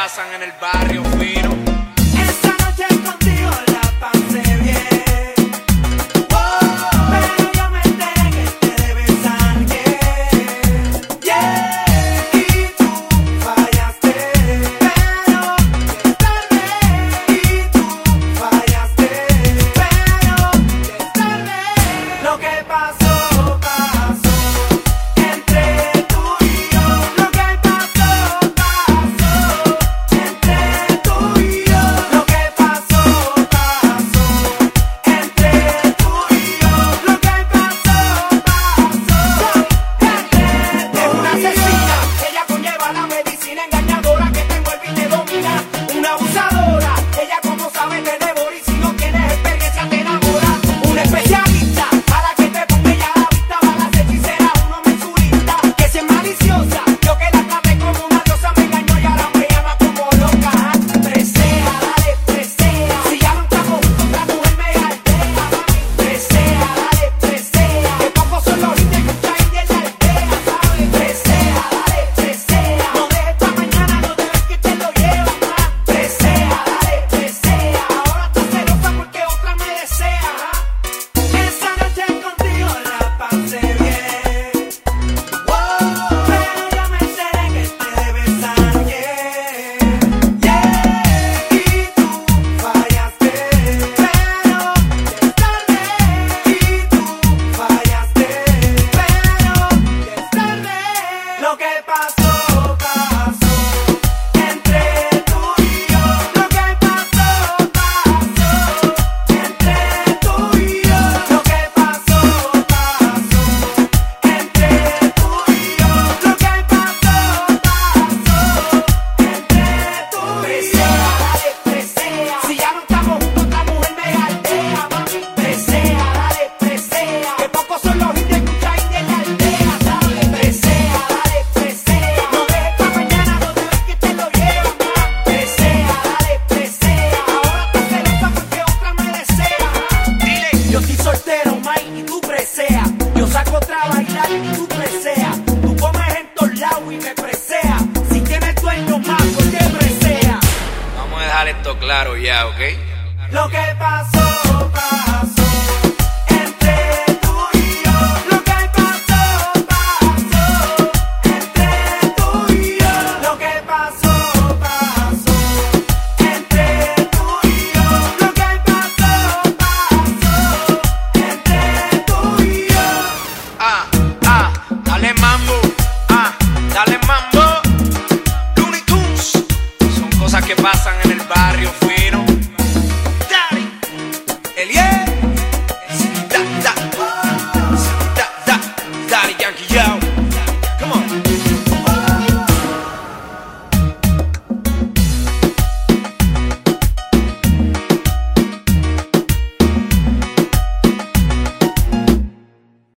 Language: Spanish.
pasan en el barrio fino. Esta noche contigo la pasé bien. Pero yo me enteré que te debes a alguien. Y tú fallaste. Pero es tarde. Y tú fallaste. Pero es tarde. Lo que pasó, pasó entre tú y yo. Lo que pasó, pasó entre tú y yo. Lo que pasó, pasó entre tú y yo. Lo que pasó, pasó entre tú. Es una asesina, ella conlleva la medicina engañadora que te envuelve y te domina. Una abusadora, ella como sabe te devora y si no tienes experiencia te enamora. Una especialista, a la que te ponga ella a la vista, va a las hechiceras, uno mensurista. Que si es maliciosa, yo que la traté como una diosa me engañó y ahora me llama como loca. Presea, dale, presea. Si ya no estamos juntos, otra mujer me aldea, mami. Presea, dale, presea. Que pocos son los indios que traen en la aldea, ¿sabes? Presea, dale, presea. No dejes pa' mañana, no debes que te lo llevas más. Presea, dale, presea. Ahora estás celosa porque otra me desea. Esta noche contigo la pasé bien. Pero yo me enteré que te debes a alguien. Y tú fallaste. Pero es tarde. Y tú fallaste. Pero es tarde. Lo que pasó, pasó entre tú y yo. Lo que pasó, pasó entre tú y yo. Lo que pasó, pasó entre tú y yo. Lo que pasó, pasó entre tú y yo. Presea, dale, presea. Si ya no estamos juntos, otra mujer me aldea, mami. Presea, dale, presea. Que pocos son los indios que traen en la aldea, ¿sabes? Presea, dale, presea. No dejes pa' mañana, no debes que te lo llevas más. Presea, dale, presea. Ahora estás celosa porque otra me desea. Dile, yo estoy soltero, Mike, y tú presea. Yo saco otra a bailar y tú presea. Tú comes en todos lados y me presea. Si tienes dueño más, ¿por qué presea? Vamos a dejar esto claro ya, ¿ok? Lo que pasó.